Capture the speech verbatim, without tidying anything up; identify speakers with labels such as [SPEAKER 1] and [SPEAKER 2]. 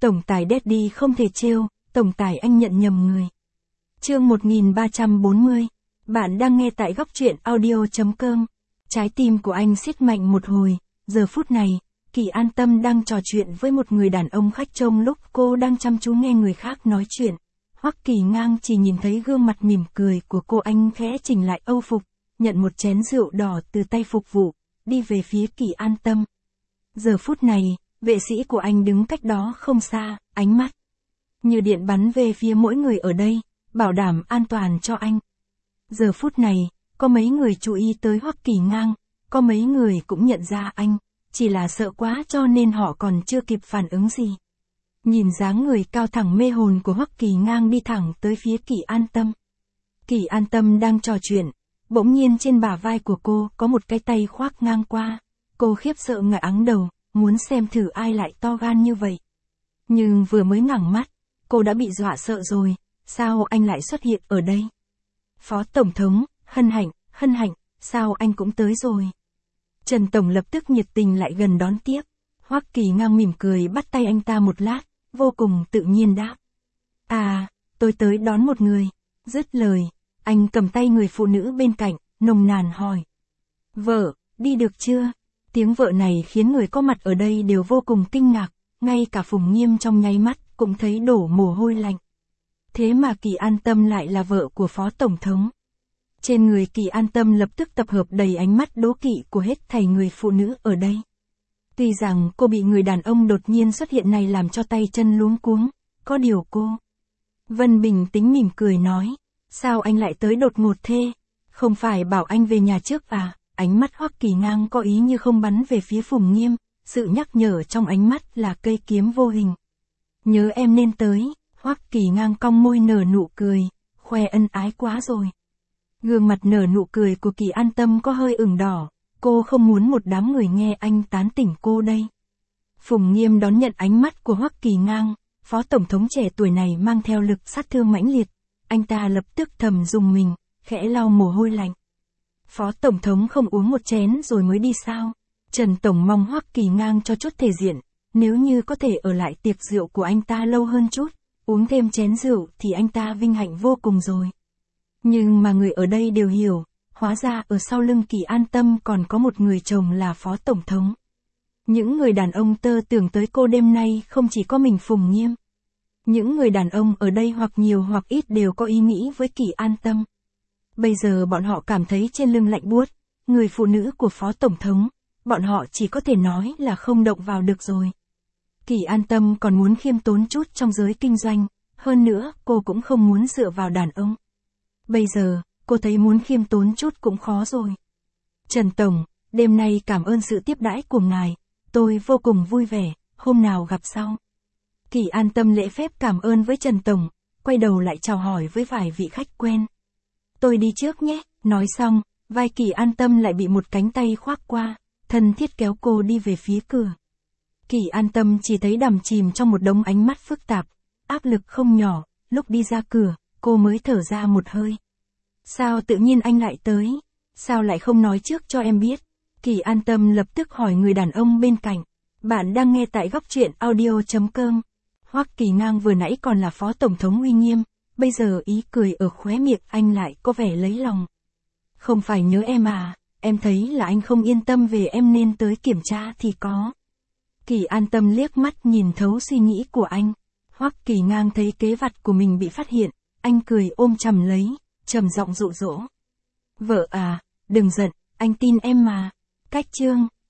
[SPEAKER 1] Tổng tài Daddy không thể trêu, tổng tài anh nhận nhầm người. Chương một nghìn ba trăm bốn mươi. Bạn đang nghe tại góc truyện audio chấm com. Trái tim của anh siết mạnh một hồi, giờ phút này, Kỳ An Tâm đang trò chuyện với một người đàn ông khách trông lúc cô đang chăm chú nghe người khác nói chuyện. Hoắc Kỳ Ngang chỉ nhìn thấy gương mặt mỉm cười của cô, anh khẽ chỉnh lại âu phục, nhận một chén rượu đỏ từ tay phục vụ, đi về phía Kỳ An Tâm. Giờ phút này, vệ sĩ của anh đứng cách đó không xa, ánh mắt như điện bắn về phía mỗi người ở đây, bảo đảm an toàn cho anh. Giờ phút này, có mấy người chú ý tới Hoắc Kỳ Ngang, có mấy người cũng nhận ra anh, chỉ là sợ quá cho nên họ còn chưa kịp phản ứng gì. Nhìn dáng người cao thẳng mê hồn của Hoắc Kỳ Ngang đi thẳng tới phía Kỳ An Tâm. Kỳ An Tâm đang trò chuyện, bỗng nhiên trên bả vai của cô có một cái tay khoác ngang qua, cô khiếp sợ ngả áng đầu, muốn xem thử ai lại to gan như vậy. Nhưng vừa mới ngẩng mắt, cô đã bị dọa sợ rồi, sao anh lại xuất hiện ở đây? Phó Tổng thống, hân hạnh, hân hạnh, sao anh cũng tới rồi? Trần Tổng lập tức nhiệt tình lại gần đón tiếp. Hoắc Kỳ Ngang mỉm cười bắt tay anh ta một lát, vô cùng tự nhiên đáp. À, tôi tới đón một người. Dứt lời, anh cầm tay người phụ nữ bên cạnh, nồng nàn hỏi. Vợ, đi được chưa? Tiếng vợ này khiến người có mặt ở đây đều vô cùng kinh ngạc, ngay cả Phùng Nghiêm trong nháy mắt cũng thấy đổ mồ hôi lạnh. Thế mà Kỳ An Tâm lại là vợ của Phó Tổng thống. Trên người Kỳ An Tâm lập tức tập hợp đầy ánh mắt đố kỵ của hết thảy người phụ nữ ở đây. Tuy rằng cô bị người đàn ông đột nhiên xuất hiện này làm cho tay chân luống cuống, có điều cô Vân bình tĩnh mỉm cười nói, sao anh lại tới đột ngột thế? Không phải bảo anh về nhà trước à? Ánh mắt Hoắc Kỳ Ngang có ý như không bắn về phía Phùng Nghiêm, sự nhắc nhở trong ánh mắt là cây kiếm vô hình. Nhớ em nên tới. Hoắc Kỳ Ngang cong môi nở nụ cười, khoe ân ái quá rồi. Gương mặt nở nụ cười của Kỳ An Tâm có hơi ửng đỏ, cô không muốn một đám người nghe anh tán tỉnh cô đây. Phùng Nghiêm đón nhận ánh mắt của Hoắc Kỳ Ngang, Phó Tổng thống trẻ tuổi này mang theo lực sát thương mãnh liệt, anh ta lập tức thầm rùng mình, khẽ lau mồ hôi lạnh. Phó Tổng thống không uống một chén rồi mới đi sao? Trần Tổng mong Hoắc Kỳ Ngang cho chút thể diện, nếu như có thể ở lại tiệc rượu của anh ta lâu hơn chút, uống thêm chén rượu thì anh ta vinh hạnh vô cùng rồi. Nhưng mà người ở đây đều hiểu, hóa ra ở sau lưng Kỳ An Tâm còn có một người chồng là Phó Tổng thống. Những người đàn ông tơ tưởng tới cô đêm nay không chỉ có mình Phùng Nghiêm. Những người đàn ông ở đây hoặc nhiều hoặc ít đều có ý nghĩ với Kỳ An Tâm. Bây giờ bọn họ cảm thấy trên lưng lạnh buốt, người phụ nữ của Phó Tổng thống, bọn họ chỉ có thể nói là không động vào được rồi. Kỳ An Tâm còn muốn khiêm tốn chút trong giới kinh doanh, hơn nữa cô cũng không muốn dựa vào đàn ông. Bây giờ, cô thấy muốn khiêm tốn chút cũng khó rồi. Trần Tổng, đêm nay cảm ơn sự tiếp đãi của ngài, tôi vô cùng vui vẻ, hôm nào gặp sau. Kỳ An Tâm lễ phép cảm ơn với Trần Tổng, quay đầu lại chào hỏi với vài vị khách quen. Tôi đi trước nhé, nói xong, vai Kỳ An Tâm lại bị một cánh tay khoác qua, thân thiết kéo cô đi về phía cửa. Kỳ An Tâm chỉ thấy đắm chìm trong một đống ánh mắt phức tạp, áp lực không nhỏ, lúc đi ra cửa, cô mới thở ra một hơi. Sao tự nhiên anh lại tới? Sao lại không nói trước cho em biết? Kỳ An Tâm lập tức hỏi người đàn ông bên cạnh. Bạn đang nghe tại góc truyện audio chấm com. Hoắc Kỳ Ngang vừa nãy còn là Phó Tổng thống uy nghiêm, bây giờ ý cười ở khóe miệng anh lại có vẻ lấy lòng. Không phải nhớ em à, em thấy là anh không yên tâm về em nên tới kiểm tra thì có. Kỳ An Tâm liếc mắt nhìn thấu suy nghĩ của anh. Hoắc Kỳ Ngang thấy kế vặt của mình bị phát hiện, anh cười ôm chầm lấy, trầm giọng dụ dỗ. Vợ à, đừng giận, anh tin em mà. Cách chương